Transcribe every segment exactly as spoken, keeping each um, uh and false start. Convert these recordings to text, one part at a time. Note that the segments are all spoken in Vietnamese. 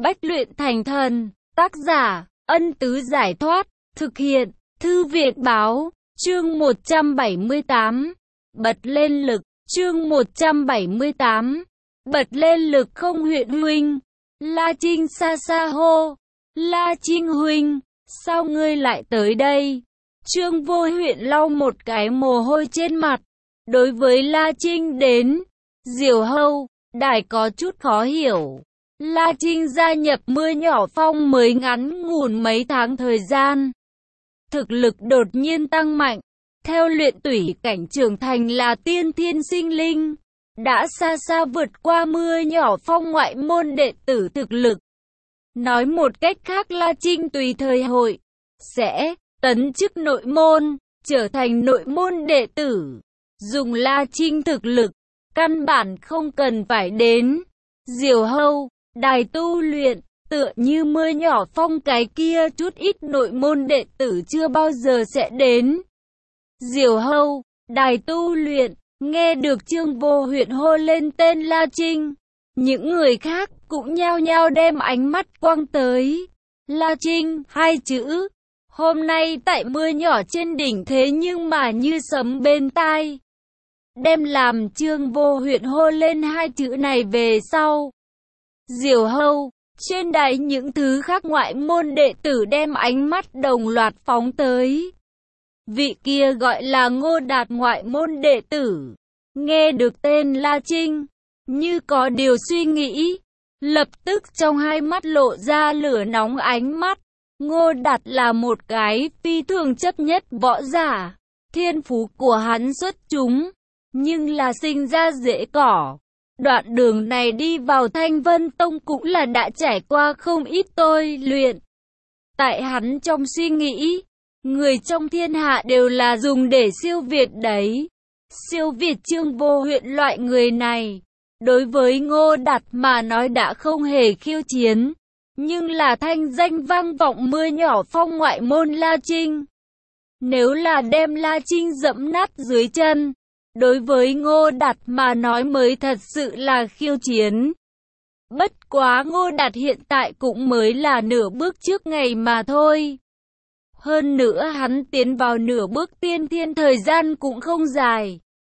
Bách luyện thành thần, tác giả, Ân Tứ Giải Thoát, thực hiện, Thư viện Báo, chương một trăm bảy mươi tám, bật lên lực, chương một trăm bảy mươi tám, bật lên lực không huyện huynh, La Trinh xa xa hô, La Trinh huynh, sao ngươi lại tới đây? Trương Vô Huyện lau một cái mồ hôi trên mặt, đối với La Trinh đến, Diều Hâu, Đài có chút khó hiểu. La Trinh gia nhập Mưa Nhỏ Phong mới ngắn ngủn mấy tháng thời gian. Thực lực đột nhiên tăng mạnh, theo luyện tủy cảnh trưởng thành là tiên thiên sinh linh, đã xa xa vượt qua Mưa Nhỏ Phong ngoại môn đệ tử thực lực. Nói một cách khác, La Trinh tùy thời hội, sẽ tấn chức nội môn, trở thành nội môn đệ tử. Dùng La Trinh thực lực, căn bản không cần phải đến Diều Hâu, Đài tu luyện, tựa như Mưa Nhỏ Phong cái kia chút ít nội môn đệ tử chưa bao giờ sẽ đến Diều Hâu, Đài tu luyện. Nghe được Trương Vô Huyện hô lên tên La Trinh, những người khác cũng nhao nhao đem ánh mắt quăng tới La Trinh hai chữ. Hôm nay tại Mưa Nhỏ trên đỉnh thế nhưng mà như sấm bên tai. Đem làm Trương Vô Huyện hô lên hai chữ này về sau, Diều Hâu, trên đài những thứ khác ngoại môn đệ tử đem ánh mắt đồng loạt phóng tới. Vị kia gọi là Ngô Đạt ngoại môn đệ tử, nghe được tên La Trinh, như có điều suy nghĩ, lập tức trong hai mắt lộ ra lửa nóng ánh mắt. Ngô Đạt là một cái phi thường chấp nhất võ giả, thiên phú của hắn xuất chúng, nhưng là sinh ra rễ cỏ. Đoạn đường này đi vào Thanh Vân Tông cũng là đã trải qua không ít tôi luyện. Tại hắn trong suy nghĩ, người trong thiên hạ đều là dùng để siêu việt đấy. Siêu việt Trương Vô Huyện loại người này, đối với Ngô Đạt mà nói đã không hề khiêu chiến. Nhưng là thanh danh vang vọng Mưa Nhỏ Phong ngoại môn La Trinh. Nếu là đem La Trinh dẫm nát dưới chân, đối với Ngô Đạt mà nói mới thật sự là khiêu chiến. Bất quá Ngô Đạt hiện tại cũng mới là nửa bước trước ngày mà thôi. Hơn nữa hắn tiến vào nửa bước tiên thiên thời gian cũng không dài.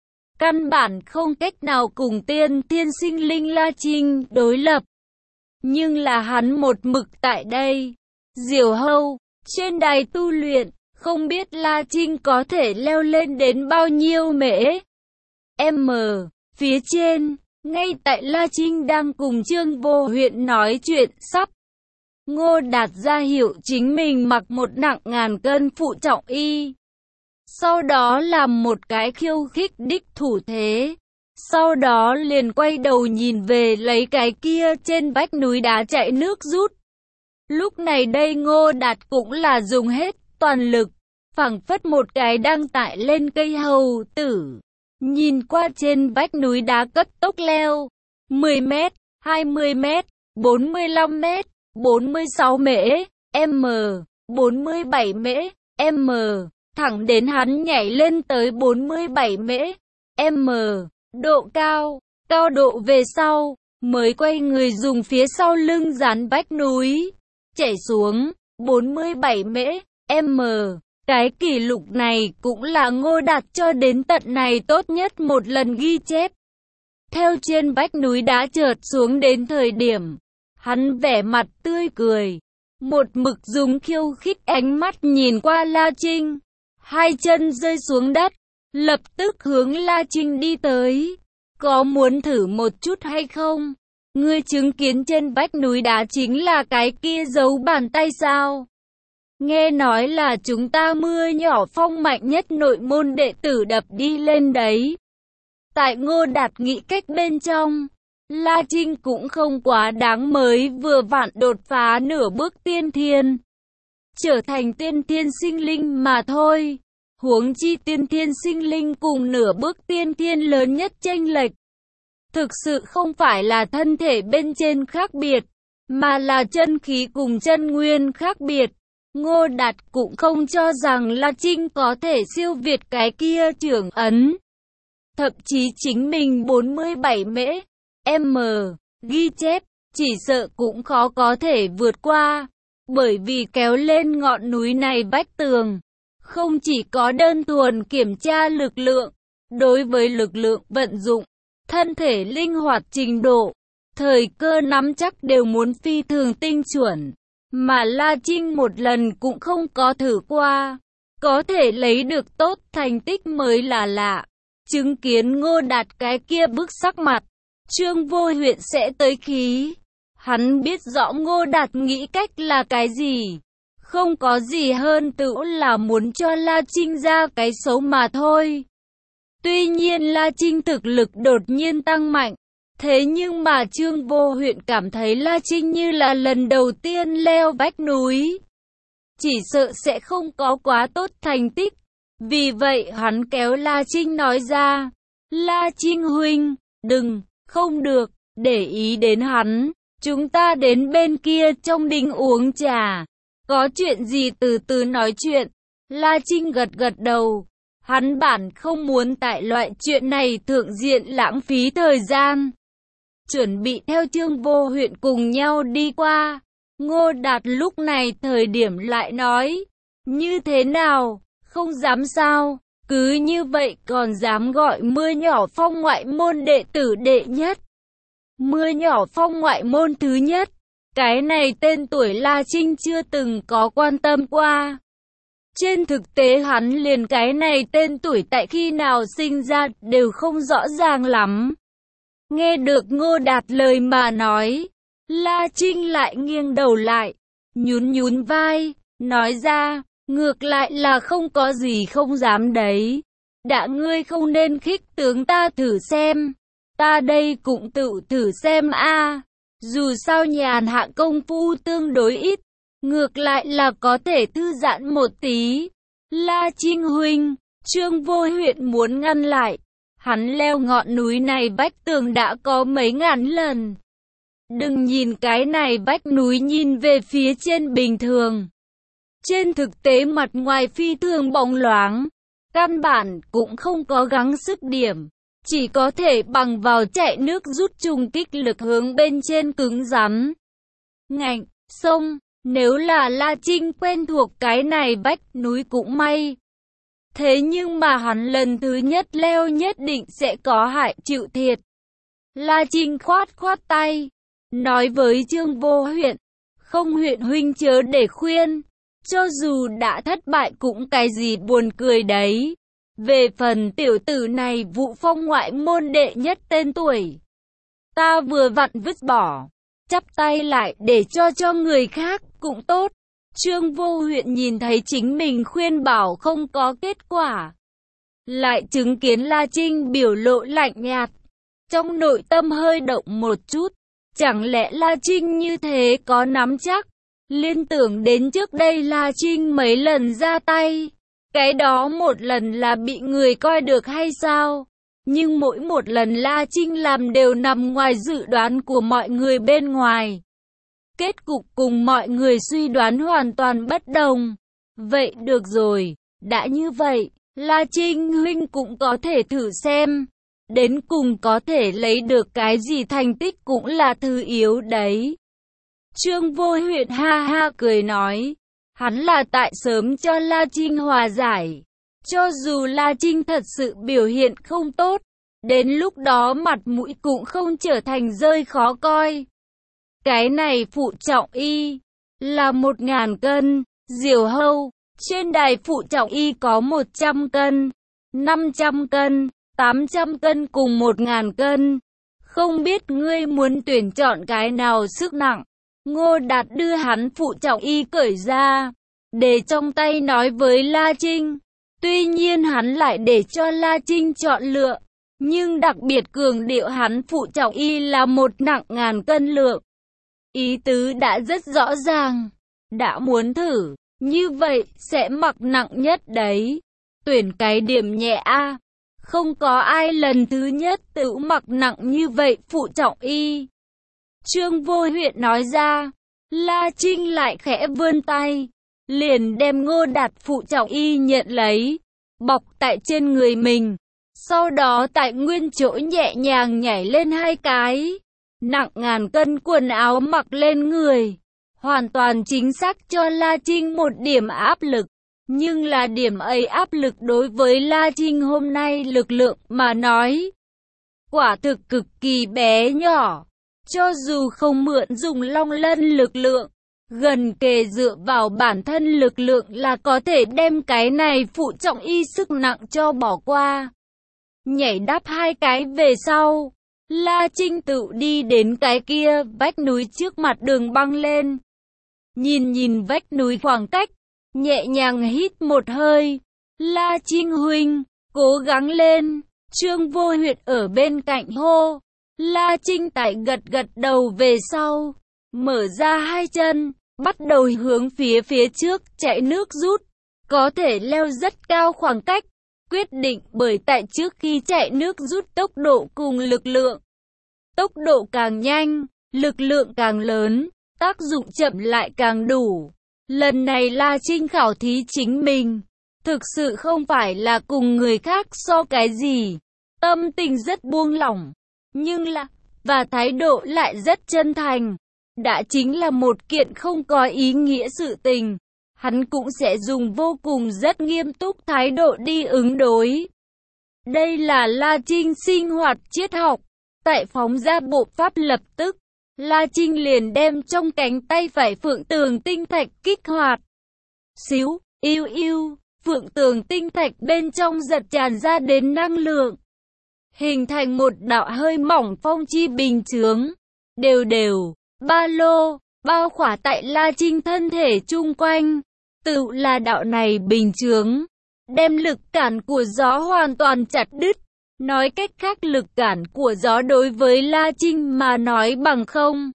Căn bản không cách nào cùng tiên thiên sinh linh La Trinh đối lập. Nhưng là hắn một mực tại đây, Diều Hâu, trên đài tu luyện, không biết La Trinh có thể leo lên đến bao nhiêu mễ. M, phía trên, ngay tại La Trinh đang cùng Trương Vô Huyện nói chuyện sắp. Ngô Đạt ra hiệu chính mình mặc một nặng ngàn cân phụ trọng y. Sau đó làm một cái khiêu khích đích thủ thế. Sau đó liền quay đầu nhìn về lấy cái kia trên vách núi đá chạy nước rút. Lúc này đây Ngô Đạt cũng là dùng hết toàn lực, phảng phất một cái đang tải lên cây hầu tử. Nhìn qua trên vách núi đá cấp tốc leo, mười mét, hai mươi mét, bốn mươi lăm mét, bốn mươi sáu mễ, m, bốn mươi bảy mễ, m, thẳng đến hắn nhảy lên tới bốn mươi bảy mễ, m. Độ cao, cao độ về sau, mới quay người dùng phía sau lưng dán vách núi, chảy xuống, bốn mươi bảy mễ, m. Cái kỷ lục này cũng là Ngô Đạt cho đến tận này tốt nhất một lần ghi chép. Theo trên vách núi đá trượt xuống đến thời điểm, hắn vẻ mặt tươi cười, một mực dùng khiêu khích ánh mắt nhìn qua La Trinh, hai chân rơi xuống đất. Lập tức hướng La Trinh đi tới. Có muốn thử một chút hay không? Ngươi chứng kiến trên vách núi đá chính là cái kia dấu bàn tay sao? Nghe nói là chúng ta Mưa Nhỏ Phong mạnh nhất nội môn đệ tử đập đi lên đấy. Tại Ngô Đạt nghĩ cách bên trong, La Trinh cũng không quá đáng, mới vừa vặn đột phá nửa bước tiên thiên, trở thành tiên thiên sinh linh mà thôi. Huống chi tiên thiên sinh linh cùng nửa bước tiên thiên lớn nhất chênh lệch. Thực sự không phải là thân thể bên trên khác biệt, mà là chân khí cùng chân nguyên khác biệt. Ngô Đạt cũng không cho rằng La Trinh có thể siêu việt cái kia trưởng ấn. Thậm chí chính mình bốn mươi bảy mễ, m, ghi chép, chỉ sợ cũng khó có thể vượt qua, bởi vì kéo lên ngọn núi này vách tường, không chỉ có đơn thuần kiểm tra lực lượng, đối với lực lượng vận dụng, thân thể linh hoạt trình độ, thời cơ nắm chắc đều muốn phi thường tinh chuẩn, mà La Trinh một lần cũng không có thử qua, có thể lấy được tốt thành tích mới là lạ. Chứng kiến Ngô Đạt cái kia bức sắc mặt, Trương Vô Huyện sẽ tới khí. Hắn biết rõ Ngô Đạt nghĩ cách là cái gì, không có gì hơn tự là muốn cho La Trinh ra cái xấu mà thôi. Tuy nhiên La Trinh thực lực đột nhiên tăng mạnh, thế nhưng mà Trương Vô Huyện cảm thấy La Trinh như là lần đầu tiên leo vách núi, chỉ sợ sẽ không có quá tốt thành tích. Vì vậy hắn kéo La Trinh nói ra, La Trinh huynh, đừng, không được, để ý đến hắn, chúng ta đến bên kia trong đình uống trà, có chuyện gì từ từ nói chuyện. La Trinh gật gật đầu, hắn bản không muốn tại loại chuyện này thượng diện lãng phí thời gian. Chuẩn bị theo Trương Vô Huyện cùng nhau đi qua, Ngô Đạt lúc này thời điểm lại nói, như thế nào? Không dám sao, cứ như vậy còn dám gọi Mưa Nhỏ Phong ngoại môn đệ tử đệ nhất. Mưa Nhỏ Phong ngoại môn thứ nhất, cái này tên tuổi La Trinh chưa từng có quan tâm qua. Trên thực tế hắn liền cái này tên tuổi tại khi nào sinh ra đều không rõ ràng lắm. Nghe được Ngô Đạt lời mà nói, La Trinh lại nghiêng đầu lại, nhún nhún vai, nói ra, ngược lại là không có gì không dám đấy. Đã ngươi không nên khích tướng ta thử xem, ta đây cũng tự thử xem a. Dù sao nhàn hạ công phu tương đối ít, ngược lại là có thể thư giãn một tí. La Trinh huynh, Trương Vô Huyện muốn ngăn lại. Hắn leo ngọn núi này vách tường đã có mấy ngàn lần. Đừng nhìn cái này vách núi nhìn về phía trên bình thường. Trên thực tế mặt ngoài phi thường bóng loáng, căn bản cũng không có gắng sức điểm, chỉ có thể bằng vào chạy nước rút trùng kích lực hướng bên trên cứng rắn. Ngạnh, sông, nếu là La Trinh quen thuộc cái này vách núi cũng may. Thế nhưng mà hắn lần thứ nhất leo nhất định sẽ có hại chịu thiệt. La Trinh khoát khoát tay, nói với Trương Vô Huyện, không Huyện huynh chớ để khuyên. Cho dù đã thất bại cũng cái gì buồn cười đấy. Về phần tiểu tử này Vũ Phong ngoại môn đệ nhất tên tuổi, ta vừa vặn vứt bỏ, chắp tay lại để cho cho người khác cũng tốt. Trương Vô Huyện nhìn thấy chính mình khuyên bảo không có kết quả, lại chứng kiến La Trinh biểu lộ lạnh nhạt, trong nội tâm hơi động một chút. Chẳng lẽ La Trinh như thế có nắm chắc? Liên tưởng đến trước đây La Trinh mấy lần ra tay, cái đó một lần là bị người coi được hay sao? Nhưng mỗi một lần La Trinh làm đều nằm ngoài dự đoán của mọi người bên ngoài. Kết cục cùng mọi người suy đoán hoàn toàn bất đồng. Vậy được rồi, đã như vậy, La Trinh huynh cũng có thể thử xem. Đến cùng có thể lấy được cái gì thành tích cũng là thứ yếu đấy. Trương Vô Huyện ha ha cười nói, hắn là tại sớm cho La Trinh hòa giải. Cho dù La Trinh thật sự biểu hiện không tốt, đến lúc đó mặt mũi cũng không trở thành rơi khó coi. Cái này phụ trọng y là một ngàn cân, diều hâu, trên đài phụ trọng y có một trăm cân, năm trăm cân, tám trăm cân cùng một ngàn cân. Không biết ngươi muốn tuyển chọn cái nào sức nặng? Ngô Đạt đưa hắn phụ trọng y cởi ra, để trong tay nói với La Trinh. Tuy nhiên hắn lại để cho La Trinh chọn lựa, nhưng đặc biệt cường điệu hắn phụ trọng y là một nặng ngàn cân lượng. Ý tứ đã rất rõ ràng, đã muốn thử, như vậy sẽ mặc nặng nhất đấy. Tuyển cái điểm nhẹ a, không có ai lần thứ nhất tự mặc nặng như vậy phụ trọng y. Trương Vô Huyện nói ra, La Trinh lại khẽ vươn tay, liền đem Ngô Đạt phụ trọng y nhận lấy, bọc tại trên người mình. Sau đó tại nguyên chỗ nhẹ nhàng nhảy lên hai cái, nặng ngàn cân quần áo mặc lên người, hoàn toàn chính xác cho La Trinh một điểm áp lực. Nhưng là điểm ấy áp lực đối với La Trinh hôm nay lực lượng mà nói, quả thực cực kỳ bé nhỏ. Cho dù không mượn dùng long lân lực lượng, gần kề dựa vào bản thân lực lượng là có thể đem cái này phụ trọng y sức nặng cho bỏ qua. Nhảy đáp hai cái về sau, La Trinh tự đi đến cái kia vách núi trước mặt đường băng lên. Nhìn nhìn vách núi khoảng cách, nhẹ nhàng hít một hơi. La Trinh huynh, cố gắng lên. Trương Vô Huyệt ở bên cạnh hô. La Trinh tại gật gật đầu về sau, mở ra hai chân, bắt đầu hướng phía phía trước chạy nước rút. Có thể leo rất cao khoảng cách, quyết định bởi tại trước khi chạy nước rút tốc độ cùng lực lượng. Tốc độ càng nhanh, lực lượng càng lớn, tác dụng chậm lại càng đủ. Lần này La Trinh khảo thí chính mình, thực sự không phải là cùng người khác so cái gì. Tâm tình rất buông lỏng, nhưng là, và thái độ lại rất chân thành. Đã chính là một kiện không có ý nghĩa sự tình, hắn cũng sẽ dùng vô cùng rất nghiêm túc thái độ đi ứng đối. Đây là La Trinh sinh hoạt triết học. Tại phóng ra bộ pháp lập tức, La Trinh liền đem trong cánh tay phải phượng tường tinh thạch kích hoạt. Xíu, yêu yêu, phượng tường tinh thạch bên trong giật tràn ra đến năng lượng, hình thành một đạo hơi mỏng phong chi bình chướng, đều đều, ba lô, bao khỏa tại La Trinh thân thể chung quanh. Tự là đạo này bình chướng, đem lực cản của gió hoàn toàn chặt đứt. Nói cách khác lực cản của gió đối với La Trinh mà nói bằng không.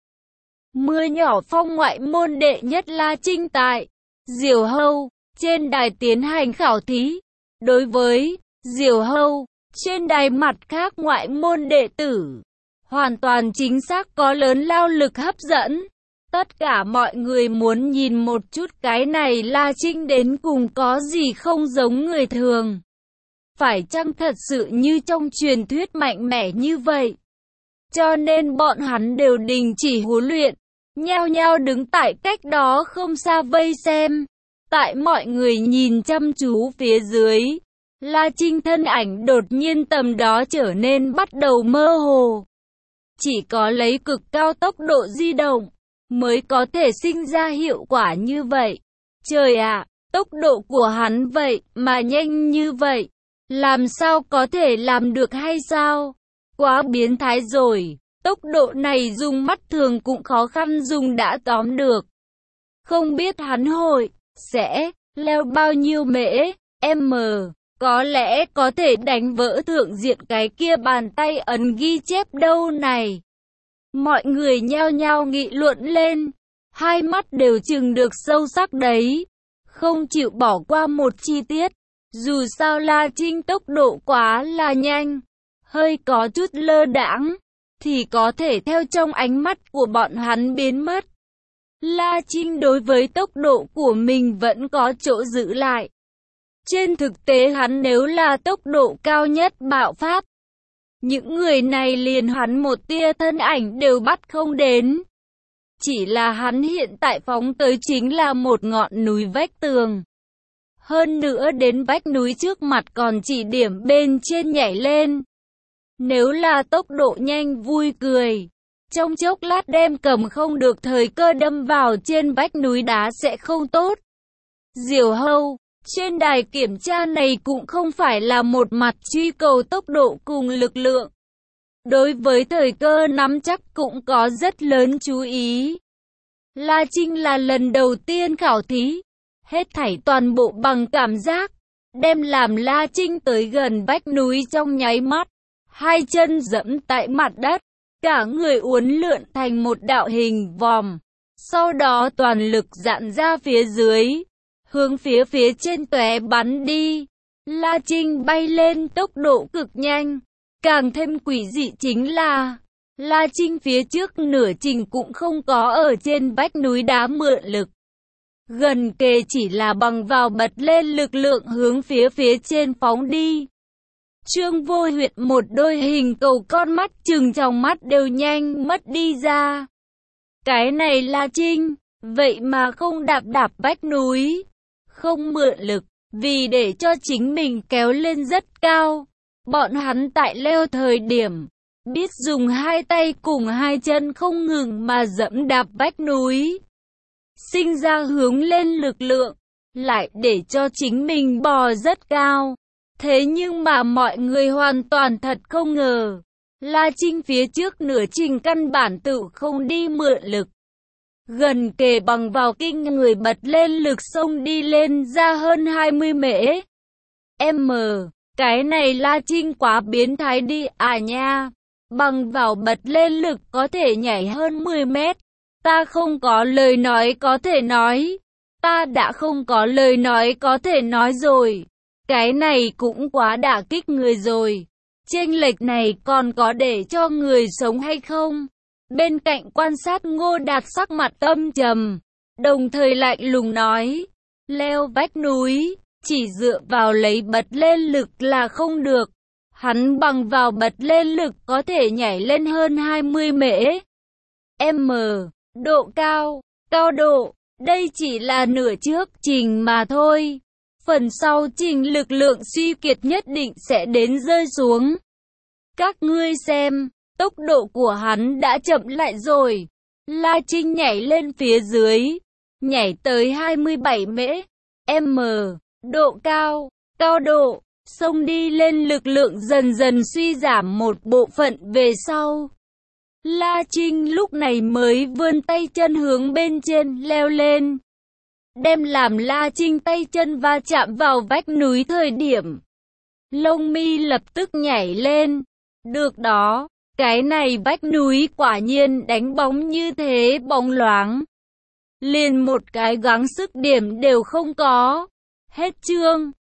Mưa nhỏ phong ngoại môn đệ nhất La Trinh tại Diều Hâu, trên đài tiến hành khảo thí. Đối với Diều Hâu, trên đài mặt khác ngoại môn đệ tử, hoàn toàn chính xác có lớn lao lực hấp dẫn. Tất cả mọi người muốn nhìn một chút cái này La Trinh đến cùng có gì không giống người thường. Phải chăng thật sự như trong truyền thuyết mạnh mẽ như vậy? Cho nên bọn hắn đều đình chỉ huấn luyện, nhao nhao đứng tại cách đó không xa vây xem. Tại mọi người nhìn chăm chú phía dưới, La Trinh thân ảnh đột nhiên tầm đó trở nên bắt đầu mơ hồ. Chỉ có lấy cực cao tốc độ di động, mới có thể sinh ra hiệu quả như vậy. Trời ạ, tốc độ của hắn vậy mà nhanh như vậy. Làm sao có thể làm được hay sao? Quá biến thái rồi, tốc độ này dùng mắt thường cũng khó khăn dùng đã tóm được. Không biết hắn hội, sẽ, leo bao nhiêu mễ, m, có lẽ có thể đánh vỡ thượng diện cái kia bàn tay ấn ghi chép đâu này. Mọi người nhao nhao nghị luận lên, hai mắt đều trừng được sâu sắc đấy, không chịu bỏ qua một chi tiết. Dù sao La Trinh tốc độ quá là nhanh, hơi có chút lơ đãng, thì có thể theo trong ánh mắt của bọn hắn biến mất. La Trinh đối với tốc độ của mình vẫn có chỗ giữ lại. Trên thực tế hắn nếu là tốc độ cao nhất bạo phát, những người này liền hắn một tia thân ảnh đều bắt không đến. Chỉ là hắn hiện tại phóng tới chính là một ngọn núi vách tường. Hơn nữa đến vách núi trước mặt còn chỉ điểm bên trên nhảy lên. Nếu là tốc độ nhanh vui cười, trong chốc lát đem cầm không được thời cơ đâm vào trên vách núi đá sẽ không tốt. Diều Hâu, trên đài kiểm tra này cũng không phải là một mặt truy cầu tốc độ cùng lực lượng. Đối với thời cơ nắm chắc cũng có rất lớn chú ý. La Trinh là lần đầu tiên khảo thí. Hết thảy toàn bộ bằng cảm giác, đem làm La Trinh tới gần vách núi trong nháy mắt, hai chân dẫm tại mặt đất, cả người uốn lượn thành một đạo hình vòm, sau đó toàn lực dạn ra phía dưới, hướng phía phía trên tóe bắn đi. La Trinh bay lên tốc độ cực nhanh, càng thêm quỷ dị chính là, La Trinh phía trước nửa trình cũng không có ở trên vách núi đá mượn lực. Gần kề chỉ là bằng vào bật lên lực lượng hướng phía phía trên phóng đi. Trương Vô Huyệt một đôi hình cầu con mắt trừng trong mắt đều nhanh mất đi ra. Cái này La Trinh, vậy mà không đạp đạp vách núi, không mượn lực, vì để cho chính mình kéo lên rất cao. Bọn hắn tại leo thời điểm, biết dùng hai tay cùng hai chân không ngừng mà dẫm đạp vách núi. Sinh ra hướng lên lực lượng, lại để cho chính mình bò rất cao. Thế nhưng mà mọi người hoàn toàn thật không ngờ, La Trinh phía trước nửa trình căn bản tự không đi mượn lực. Gần kề bằng vào kinh người bật lên lực sông đi lên ra hơn hai mươi mễ. M, cái này La Trinh quá biến thái đi à nha. Bằng vào bật lên lực có thể nhảy hơn mười mét. Ta không có lời nói có thể nói. Ta đã không có lời nói có thể nói rồi. Cái này cũng quá đả kích người rồi. Chênh lệch này còn có để cho người sống hay không? Bên cạnh quan sát Ngô Đạt sắc mặt âm trầm, đồng thời lạnh lùng nói, leo vách núi, chỉ dựa vào lấy bật lên lực là không được. Hắn bằng vào bật lên lực có thể nhảy lên hơn hai mươi mễ. M, độ cao, cao độ, đây chỉ là nửa trước trình mà thôi. Phần sau trình lực lượng suy kiệt nhất định sẽ đến rơi xuống. Các ngươi xem, tốc độ của hắn đã chậm lại rồi. La Trinh nhảy lên phía dưới, nhảy tới hai mươi bảy mễ. M, độ cao, cao độ, xông đi lên lực lượng dần dần suy giảm một bộ phận về sau. La Trinh lúc này mới vươn tay chân hướng bên trên leo lên. Đem làm La Trinh tay chân va chạm vào vách núi thời điểm, lông mi lập tức nhảy lên. Được đó, cái này vách núi quả nhiên đánh bóng như thế bóng loáng. Liền một cái gắng sức điểm đều không có. Hết chương.